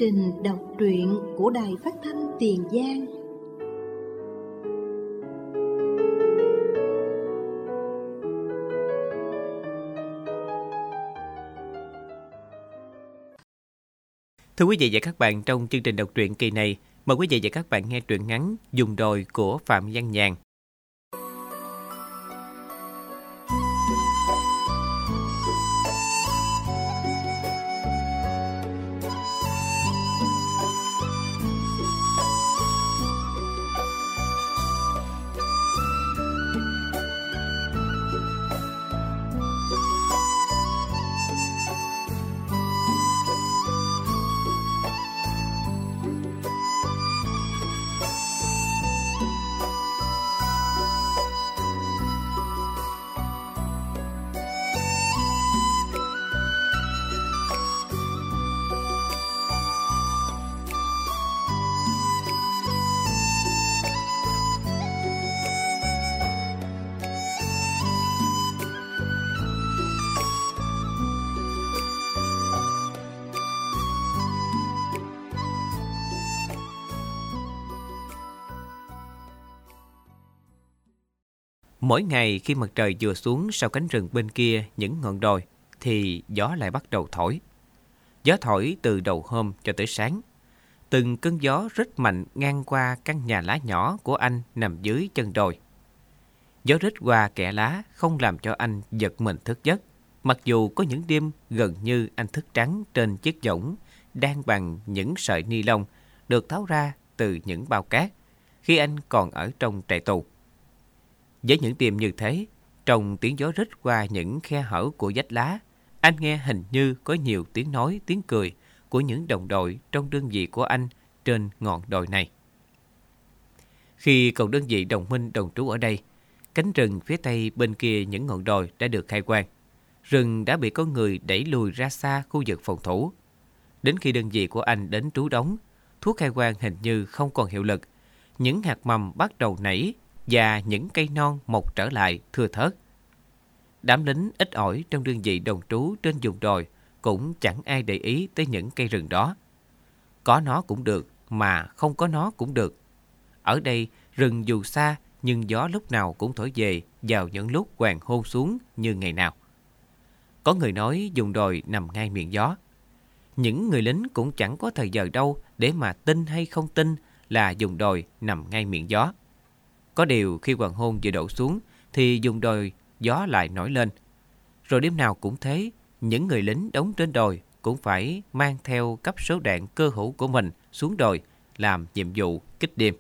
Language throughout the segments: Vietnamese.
trình đọc truyện của Đài Phát thanh Tiền Giang. Thưa quý vị và các bạn, trong chương trình đọc truyện kỳ này, mời quý vị và các bạn nghe truyện ngắn Dùng Đồi của Phạm Văn Nhàn. Mỗi ngày khi mặt trời vừa xuống sau cánh rừng bên kia những ngọn đồi thì gió lại bắt đầu thổi. Gió thổi từ đầu hôm cho tới sáng. Từng cơn gió rất mạnh ngang qua căn nhà lá nhỏ của anh nằm dưới chân đồi. Gió rít qua kẽ lá không làm cho anh giật mình thức giấc. Mặc dù có những đêm gần như anh thức trắng trên chiếc võng đan bằng những sợi ni lông được tháo ra từ những bao cát khi anh còn ở trong trại tù. Với những đêm như thế, trong tiếng gió rít qua những khe hở của vách lá, anh nghe hình như có nhiều tiếng nói, tiếng cười của những đồng đội trong đơn vị của anh trên ngọn đồi này. Khi còn đơn vị đồng minh đồng trú ở đây, cánh rừng phía tây bên kia những ngọn đồi đã được khai quang. Rừng đã bị con người đẩy lùi ra xa khu vực phòng thủ. Đến khi đơn vị của anh đến trú đóng, thuốc khai quang hình như không còn hiệu lực. Những hạt mầm bắt đầu nảy và những cây non mọc trở lại thưa thớt. Đám lính ít ỏi trong đơn vị đồng trú trên vùng đồi cũng chẳng ai để ý tới những cây rừng đó. Có nó cũng được, mà không có nó cũng được. Ở đây, rừng dù xa nhưng gió lúc nào cũng thổi về vào những lúc hoàng hôn xuống như ngày nào. Có người nói vùng đồi nằm ngay miệng gió. Những người lính cũng chẳng có thời giờ đâu để mà tin hay không tin là vùng đồi nằm ngay miệng gió. Có điều khi hoàng hôn vừa đổ xuống thì vùng đồi gió lại nổi lên. Rồi đêm nào cũng thế, những người lính đóng trên đồi cũng phải mang theo cấp số đạn cơ hữu của mình xuống đồi làm nhiệm vụ kích đêm.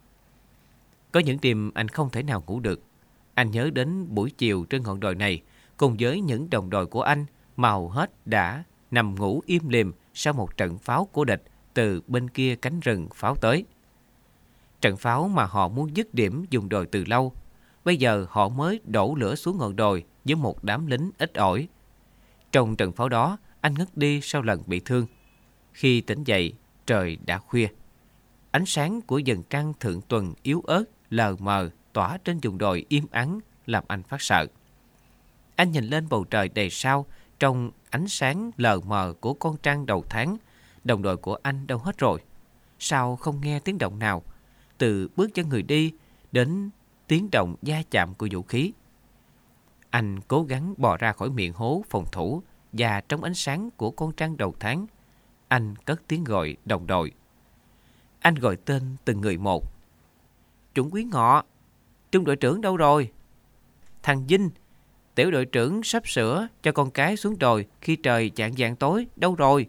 Có những đêm anh không thể nào ngủ được. Anh nhớ đến buổi chiều trên ngọn đồi này cùng với những đồng đội của anh mà hầu hết đã nằm ngủ im lìm sau một trận pháo của địch từ bên kia cánh rừng pháo tới. Trận pháo mà họ muốn dứt điểm vùng đồi từ lâu, bây giờ họ mới đổ lửa xuống ngọn đồi với một đám lính ít ỏi. Trong trận pháo đó, anh ngất đi sau lần bị thương. Khi tỉnh dậy, trời đã khuya. Ánh sáng của dần trăng thượng tuần yếu ớt, lờ mờ tỏa trên vùng đồi im ắng làm anh phát sợ. Anh nhìn lên bầu trời đầy sao, trong ánh sáng lờ mờ của con trăng đầu tháng. Đồng đội của anh đâu hết rồi? Sao không nghe tiếng động nào? Từ bước chân người đi đến tiếng động va chạm của vũ khí. Anh cố gắng bò ra khỏi miệng hố phòng thủ và trong ánh sáng của con trăng đầu tháng, anh cất tiếng gọi đồng đội. Anh gọi tên từng người một. Trung úy Ngọ, trung đội trưởng đâu rồi? Thằng Vinh, tiểu đội trưởng sắp sửa cho con cái xuống đồi khi trời chạng vạng tối, đâu rồi?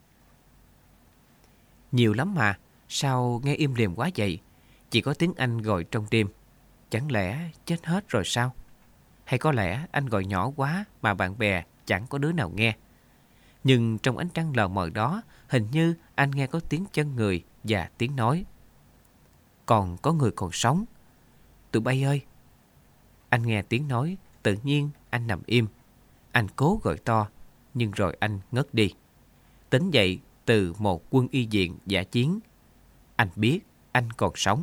Nhiều lắm mà, sao nghe im lìm quá vậy? Chỉ có tiếng anh gọi trong đêm. Chẳng lẽ chết hết rồi sao? Hay có lẽ anh gọi nhỏ quá mà bạn bè chẳng có đứa nào nghe. Nhưng trong ánh trăng lờ mờ đó, hình như anh nghe có tiếng chân người và tiếng nói. Còn có người còn sống. Tụi bay ơi! Anh nghe tiếng nói, tự nhiên anh nằm im. Anh cố gọi to, nhưng rồi anh ngất đi. Tỉnh dậy từ một quân y viện dã chiến. Anh biết anh còn sống.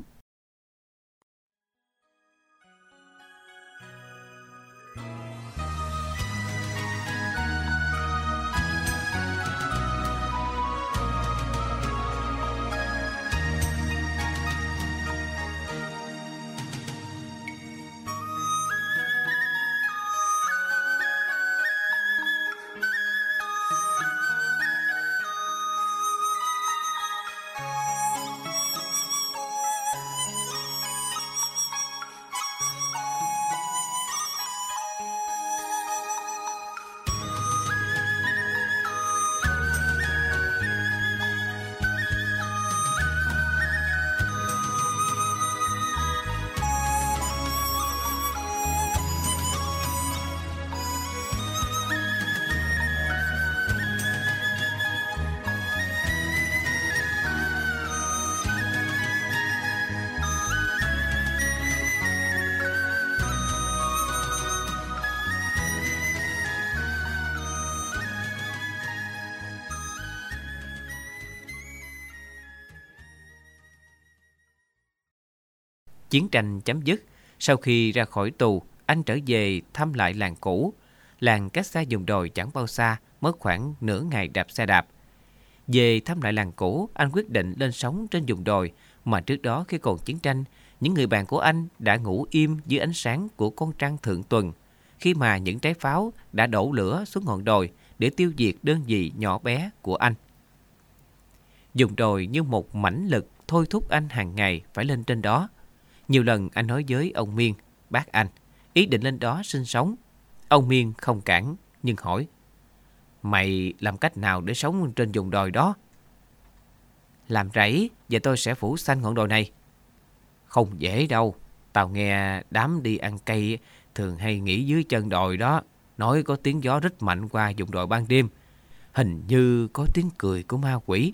Chiến tranh chấm dứt, sau khi ra khỏi tù, anh trở về thăm lại làng cũ. Làng cách xa vùng đồi chẳng bao xa, mất khoảng nửa ngày đạp xe đạp. Về thăm lại làng cũ, anh quyết định lên sống trên vùng đồi mà trước đó khi còn chiến tranh, những người bạn của anh đã ngủ im dưới ánh sáng của con trăng thượng tuần, khi mà những trái pháo đã đổ lửa xuống ngọn đồi để tiêu diệt đơn vị nhỏ bé của anh. Vùng đồi như một mãnh lực thôi thúc anh hàng ngày phải lên trên đó. Nhiều lần anh nói với ông Miên, bác anh, ý định lên đó sinh sống. Ông Miên không cản, nhưng hỏi, mày làm cách nào để sống trên vùng đồi đó? Làm rẫy và tôi sẽ phủ xanh ngọn đồi này. Không dễ đâu, tao nghe đám đi ăn cây thường hay nghỉ dưới chân đồi đó, nói có tiếng gió rít mạnh qua vùng đồi ban đêm, hình như có tiếng cười của ma quỷ.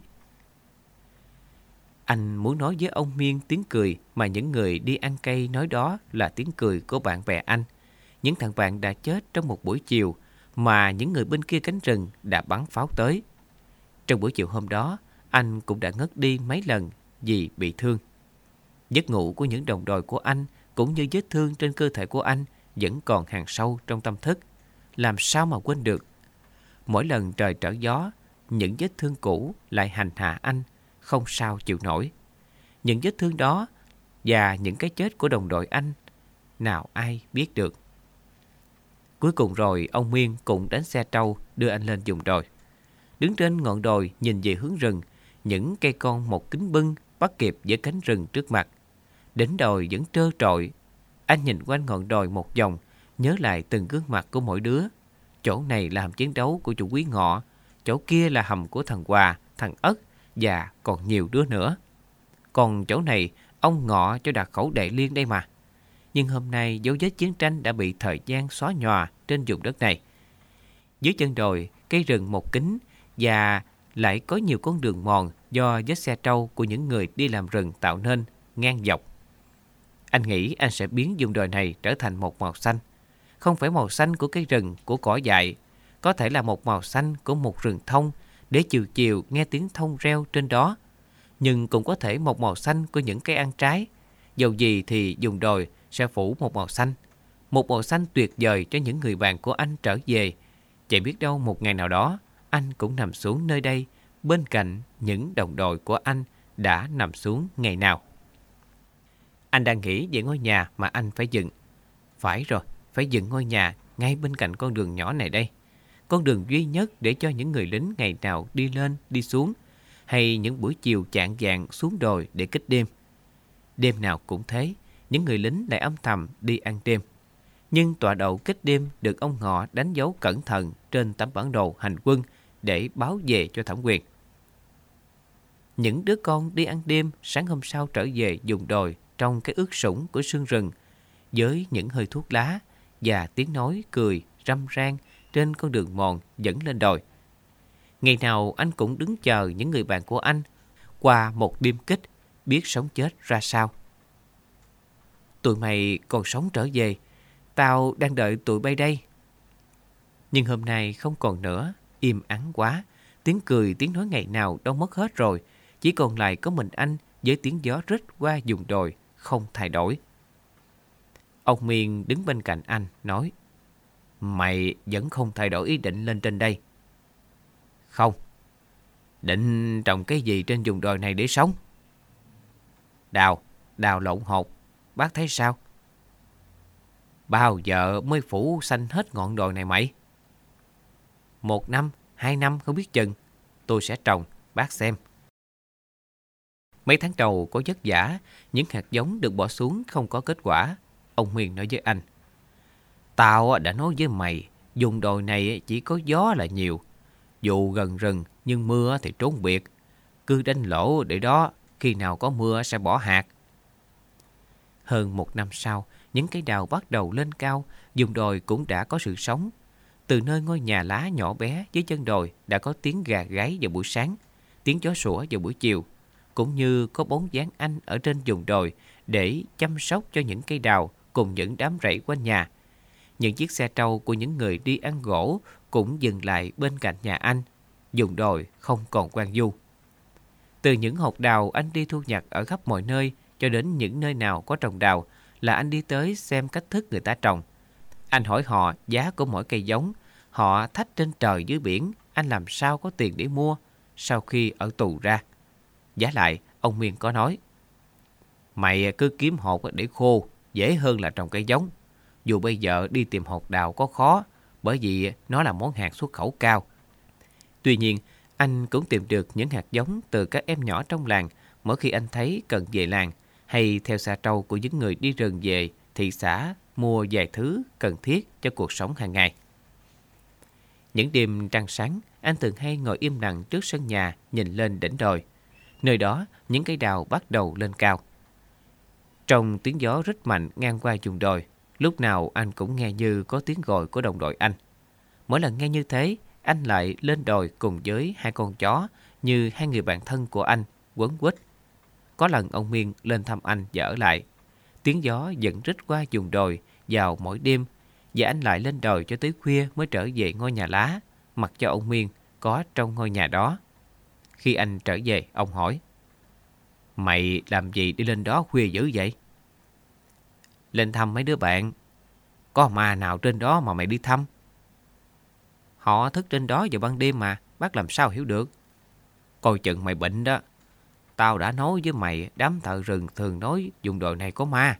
Anh muốn nói với ông Miên tiếng cười mà những người đi ăn cây nói đó là tiếng cười của bạn bè anh. Những thằng bạn đã chết trong một buổi chiều mà những người bên kia cánh rừng đã bắn pháo tới. Trong buổi chiều hôm đó, anh cũng đã ngất đi mấy lần vì bị thương. Giấc ngủ của những đồng đội của anh cũng như vết thương trên cơ thể của anh vẫn còn hằn sâu trong tâm thức. Làm sao mà quên được? Mỗi lần trời trở gió, những vết thương cũ lại hành hạ anh, không sao chịu nổi. Những vết thương đó và những cái chết của đồng đội anh, nào ai biết được. Cuối cùng rồi, ông Miên cũng đánh xe trâu đưa anh lên vùng đồi. Đứng trên ngọn đồi nhìn về hướng rừng, những cây con một kính bưng bắt kịp với cánh rừng trước mặt. Đỉnh đồi vẫn trơ trọi. Anh nhìn quanh ngọn đồi một vòng, nhớ lại từng gương mặt của mỗi đứa. Chỗ này là hầm chiến đấu của chủ Quý Ngọ, chỗ kia là hầm của thằng Hòa, thằng Ất và còn nhiều đứa nữa. Còn chỗ này ông Ngọ cho đặt khẩu Đệ Liên đây mà. Nhưng hôm nay dấu vết chiến tranh đã bị thời gian xóa nhòa trên vùng đất này. Dưới chân đồi, cây rừng một kính và lại có nhiều con đường mòn do vết xe trâu của những người đi làm rừng tạo nên ngang dọc. Anh nghĩ anh sẽ biến vùng đồi này trở thành một màu xanh. Không phải màu xanh của cây rừng, của cỏ dại, có thể là một màu xanh của một rừng thông để chiều chiều nghe tiếng thông reo trên đó. Nhưng cũng có thể một màu xanh của những cây ăn trái. Dầu gì thì vùng đồi sẽ phủ một màu xanh. Một màu xanh tuyệt vời cho những người bạn của anh trở về. Chỉ biết đâu một ngày nào đó, anh cũng nằm xuống nơi đây, bên cạnh những đồng đội của anh đã nằm xuống ngày nào. Anh đang nghĩ về ngôi nhà mà anh phải dựng. Phải rồi, phải dựng ngôi nhà ngay bên cạnh con đường nhỏ này đây. Con đường duy nhất để cho những người lính ngày nào đi lên, đi xuống, hay những buổi chiều chạng vạng xuống đồi để kích đêm. Đêm nào cũng thế, những người lính lại âm thầm đi ăn đêm. Nhưng tọa độ kích đêm được ông Ngọ đánh dấu cẩn thận trên tấm bản đồ hành quân để báo về cho thẩm quyền. Những đứa con đi ăn đêm sáng hôm sau trở về vùng đồi trong cái ướt sũng của sương rừng, với những hơi thuốc lá và tiếng nói cười râm ran trên con đường mòn dẫn lên đồi. Ngày nào anh cũng đứng chờ những người bạn của anh qua một đêm kích, biết sống chết ra sao. Tụi mày còn sống trở về, tao đang đợi tụi bay đây. Nhưng hôm nay không còn nữa, im ắng quá. Tiếng cười, tiếng nói ngày nào đâu mất hết rồi. Chỉ còn lại có mình anh với tiếng gió rít qua vùng đồi, không thay đổi. Ông Miên đứng bên cạnh anh, nói, mày vẫn không thay đổi ý định lên trên đây. Không. Định trồng cái gì trên vùng đồi này để sống? Đào lộn hột. Bác thấy sao? Bao giờ mới phủ xanh hết ngọn đồi này mày? 1 năm, 2 năm không biết chừng. Tôi sẽ trồng, bác xem. Mấy tháng đầu có vất vả, những hạt giống được bỏ xuống không có kết quả. Ông Miên nói với anh, tao đã nói với mày, vùng đồi này chỉ có gió là nhiều. Dù gần rừng nhưng mưa thì trốn biệt. Cứ đánh lỗ để đó, khi nào có mưa sẽ bỏ hạt. Hơn 1 năm sau, những cây đào bắt đầu lên cao, vùng đồi cũng đã có sự sống. Từ nơi ngôi nhà lá nhỏ bé dưới chân đồi đã có tiếng gà gáy vào buổi sáng, tiếng chó sủa vào buổi chiều, cũng như có bóng dáng anh ở trên vùng đồi để chăm sóc cho những cây đào cùng những đám rẫy quanh nhà. Những chiếc xe trâu của những người đi ăn gỗ cũng dừng lại bên cạnh nhà anh. Vùng đồi không còn hoang vu. Từ những hột đào anh đi thu nhặt ở khắp mọi nơi cho đến những nơi nào có trồng đào là anh đi tới xem cách thức người ta trồng. Anh hỏi họ giá của mỗi cây giống. Họ thách trên trời dưới biển, anh làm sao có tiền để mua sau khi ở tù ra. Giá lại, ông Miên có nói: mày cứ kiếm hột để khô, dễ hơn là trồng cây giống. Dù bây giờ đi tìm hột đào có khó, bởi vì nó là món hàng xuất khẩu cao. Tuy nhiên, anh cũng tìm được những hạt giống từ các em nhỏ trong làng mỗi khi anh thấy cần về làng, hay theo xa trâu của những người đi rừng về thị xã mua vài thứ cần thiết cho cuộc sống hàng ngày. Những đêm trăng sáng, anh thường hay ngồi im lặng trước sân nhà nhìn lên đỉnh đồi. Nơi đó, những cây đào bắt đầu lên cao. Trong tiếng gió rất mạnh ngang qua vùng đồi, lúc nào anh cũng nghe như có tiếng gọi của đồng đội anh. Mỗi lần nghe như thế, anh lại lên đồi cùng với hai con chó như hai người bạn thân của anh, quấn quýt. Có lần ông Miên lên thăm anh và ở lại. Tiếng gió dẫn rít qua vùng đồi vào mỗi đêm, và anh lại lên đồi cho tới khuya mới trở về ngôi nhà lá, mặc cho ông Miên có trong ngôi nhà đó. Khi anh trở về, ông hỏi: mày làm gì đi lên đó khuya dữ vậy? Lên thăm mấy đứa bạn. Có ma nào trên đó mà mày đi thăm? Họ thức trên đó vào ban đêm mà, bác làm sao hiểu được. Coi chừng mày bệnh đó. Tao đã nói với mày, đám thợ rừng thường nói vùng đồi này có ma.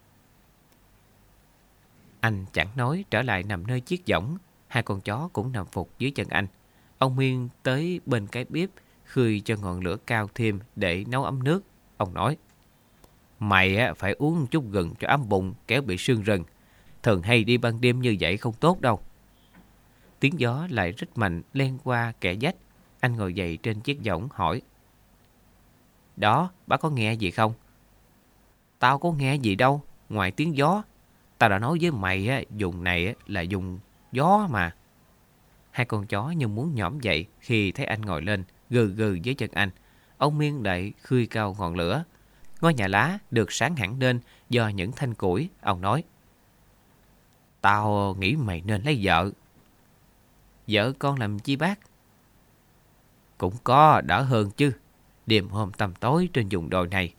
Anh chẳng nói, trở lại nằm nơi chiếc võng. Hai con chó cũng nằm phục dưới chân anh. Ông Miên tới bên cái bếp, khơi cho ngọn lửa cao thêm để nấu ấm nước. Ông nói: mày phải uống chút gừng cho ấm bụng, kéo bị sương rừng. Thường hay đi ban đêm như vậy không tốt đâu. Tiếng gió lại rít mạnh len qua kẽ vách. Anh ngồi dậy trên chiếc võng hỏi: đó, bác có nghe gì không? Tao có nghe gì đâu, ngoài tiếng gió. Tao đã nói với mày vùng này là vùng gió mà. Hai con chó như muốn nhõm dậy khi thấy anh ngồi lên gừ gừ dưới chân anh. Ông Miên lại khơi cao ngọn lửa. Ngôi nhà lá được sáng hẳn lên do những thanh củi. Ông nói: tao nghĩ mày nên lấy vợ. Vợ con làm chi bác? Cũng có đỡ hơn chứ. Đêm hôm tăm tối trên vùng đồi này.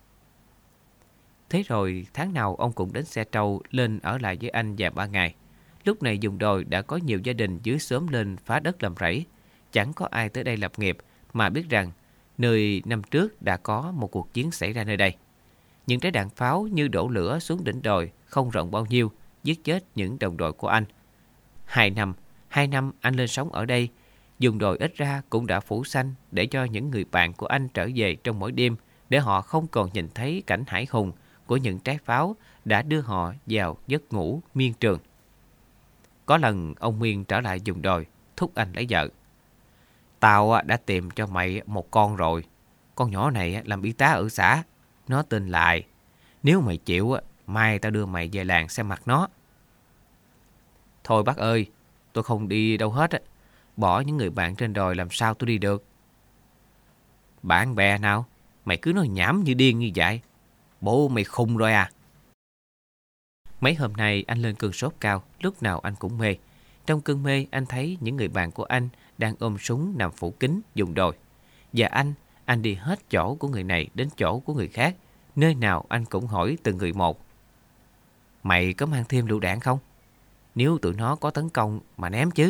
Thế rồi tháng nào ông cũng đến xe trâu lên ở lại với anh vài ba ngày. Lúc này vùng đồi đã có nhiều gia đình dưới xóm lên phá đất làm rẫy. Chẳng có ai tới đây lập nghiệp mà biết rằng nơi năm trước đã có một cuộc chiến xảy ra nơi đây. Những trái đạn pháo như đổ lửa xuống đỉnh đồi không rộng bao nhiêu, giết chết những đồng đội của anh. 2 năm anh lên sống ở đây, vùng đồi ít ra cũng đã phủ xanh để cho những người bạn của anh trở về trong mỗi đêm, để họ không còn nhìn thấy cảnh hãi hùng của những trái pháo đã đưa họ vào giấc ngủ miên trường. Có lần ông Miên trở lại vùng đồi, thúc anh lấy vợ. Tao đã tìm cho mày một con rồi. Con nhỏ này làm y tá ở xã. Nó tên Lại. Nếu mày chịu, mai tao đưa mày về làng xem mặt nó. Thôi bác ơi, tôi không đi đâu hết. Bỏ những người bạn trên đồi làm sao tôi đi được? Bạn bè nào? Mày cứ nói nhảm như điên như vậy. Bố mày khùng rồi à? Mấy hôm nay anh lên cơn sốt cao, lúc nào anh cũng mê. Trong cơn mê anh thấy những người bạn của anh đang ôm súng nằm phủ kín vùng đồi. Và anh đi hết chỗ của người này đến chỗ của người khác. Nơi nào anh cũng hỏi từng người một: mày có mang thêm lựu đạn không? Nếu tụi nó có tấn công mà ném chứ.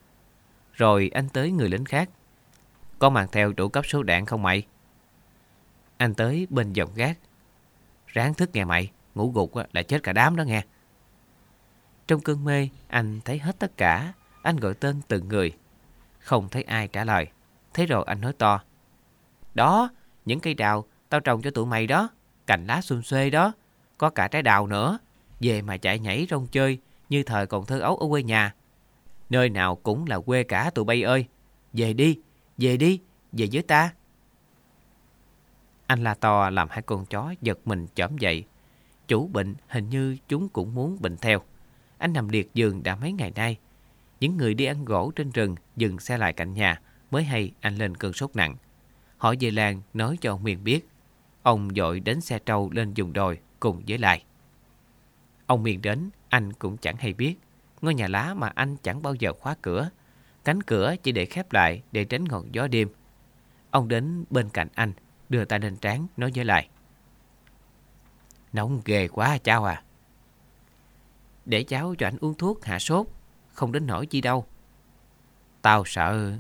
Rồi anh tới người lính khác: có mang theo đủ cấp số đạn không mày? Anh tới bên dòng gác: ráng thức nghe mày, ngủ gục là chết cả đám đó nghe. Trong cơn mê anh thấy hết tất cả. Anh gọi tên từng người, không thấy ai trả lời. Thế rồi anh nói to: đó, những cây đào tao trồng cho tụi mày đó, cành lá xum xuê đó, có cả trái đào nữa. Về mà chạy nhảy rong chơi như thời còn thơ ấu ở quê nhà. Nơi nào cũng là quê cả tụi bay ơi. Về đi, về đi, về với ta. Anh la to làm hai con chó giật mình chởm dậy. Chủ bệnh, hình như chúng cũng muốn bệnh theo. Anh nằm liệt giường đã mấy ngày nay. Những người đi ăn gỗ trên rừng dừng xe lại cạnh nhà mới hay anh lên cơn sốt nặng. Họ về làng nói cho ông Miên biết. Ông vội đến xe trâu lên vùng đồi cùng với Lại. Ông Miên đến, anh cũng chẳng hay biết. Ngôi nhà lá mà anh chẳng bao giờ khóa cửa. Cánh cửa chỉ để khép lại để tránh ngọn gió đêm. Ông đến bên cạnh anh, đưa tay lên trán nói với Lại: Nóng ghê quá cháu à. Để cháu cho anh uống thuốc hạ sốt, không đến nỗi chi đâu. Tao sợ.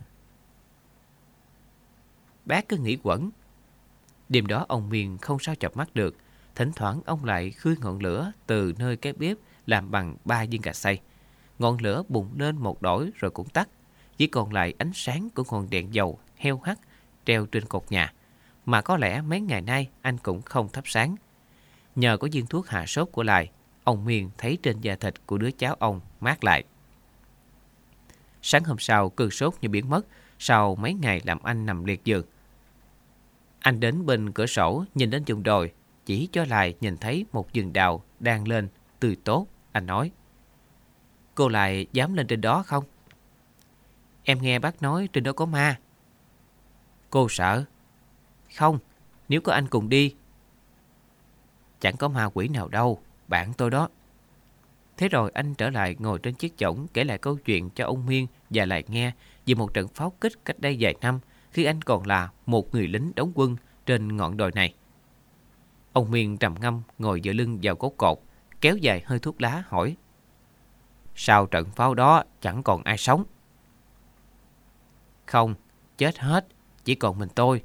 Bác cứ nghĩ quẩn. Đêm đó ông Miên không sao chợp mắt được. Thỉnh thoảng ông lại khơi ngọn lửa từ nơi cái bếp làm bằng 3 viên gạch xay. Ngọn lửa bùng lên một đổi rồi cũng tắt. Chỉ còn lại ánh sáng của ngọn đèn dầu heo hắt treo trên cột nhà, mà có lẽ mấy ngày nay anh cũng không thắp sáng. Nhờ có viên thuốc hạ sốt của Lại, ông Miên thấy trên da thịt của đứa cháu ông mát lại. Sáng hôm sau, cơn sốt như biến mất sau mấy ngày làm anh nằm liệt giường. Anh đến bên cửa sổ nhìn đến vùng đồi, chỉ cho Lại nhìn thấy một vườn đào đang lên tươi tốt. Anh nói: "Cô Lại dám lên trên đó không?" "Em nghe bác nói trên đó có ma." "Cô sợ?" "Không, nếu có anh cùng đi." "Chẳng có ma quỷ nào đâu, bạn tôi đó." Thế rồi anh trở lại ngồi trên chiếc chõng kể lại câu chuyện cho ông Miên và Lại nghe về một trận pháo kích cách đây vài năm khi anh còn là một người lính đóng quân trên ngọn đồi này. Ông Miên trầm ngâm ngồi dựa lưng vào gốc cột, kéo dài hơi thuốc lá hỏi: "Sau trận pháo đó chẳng còn ai sống?" "Không, chết hết, chỉ còn mình tôi."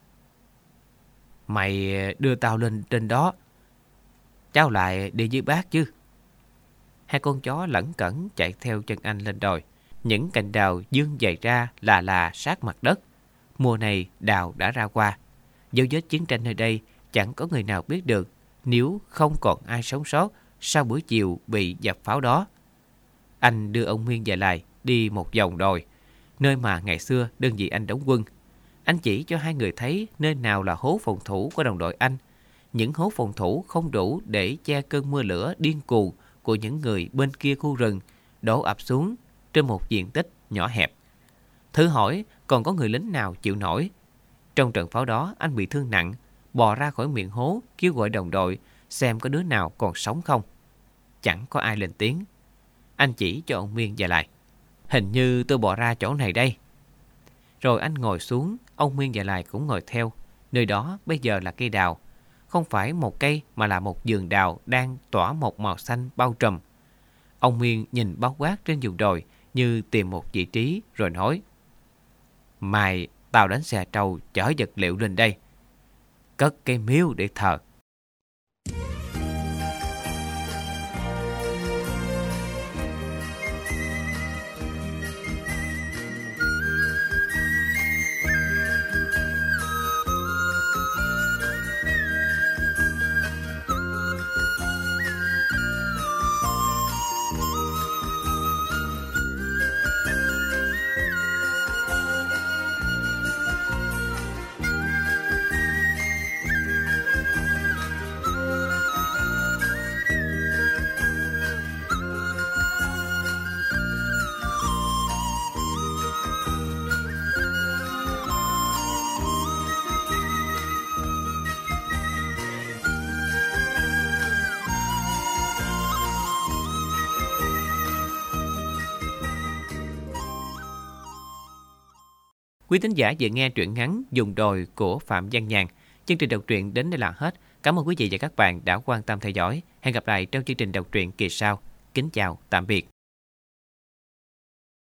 "Mày đưa tao lên trên đó, cháu Lại đi với bác chứ." Hai con chó lẩn cẩn chạy theo chân anh lên đồi. Những cành đào dương dày ra là sát mặt đất. Mùa này đào đã ra qua. Dấu vết chiến tranh nơi đây chẳng có người nào biết được nếu không còn ai sống sót sau buổi chiều bị dập pháo đó. Anh đưa ông Miên về Lại đi một vòng đồi, nơi mà ngày xưa đơn vị anh đóng quân. Anh chỉ cho hai người thấy nơi nào là hố phòng thủ của đồng đội anh. Những hố phòng thủ không đủ để che cơn mưa lửa điên cuồng của những người bên kia khu rừng đổ ập xuống trên một diện tích nhỏ hẹp. Thử hỏi còn có người lính nào chịu nổi. Trong trận pháo đó anh bị thương nặng, bò ra khỏi miệng hố kêu gọi đồng đội xem có đứa nào còn sống không. Chẳng có ai lên tiếng. Anh chỉ cho ông Miên và Lại: "Hình như tôi bò ra chỗ này đây." Rồi anh ngồi xuống, ông Miên và Lại cũng ngồi theo. Nơi đó bây giờ là cây đào. Không phải một cây mà là một vườn đào đang tỏa một màu xanh bao trùm. Ông Miên nhìn bao quát trên vùng đồi như tìm một vị trí rồi nói: "Mai tao đánh xe trâu chở vật liệu lên đây, cất cây miếu để thờ." Quý thính giả vừa nghe truyện ngắn Vùng đồi của Phạm Văn Nhàn. Chương trình đọc truyện đến đây là hết. Cảm ơn quý vị và các bạn đã quan tâm theo dõi. Hẹn gặp lại trong chương trình đọc truyện kỳ sau. Kính chào, tạm biệt.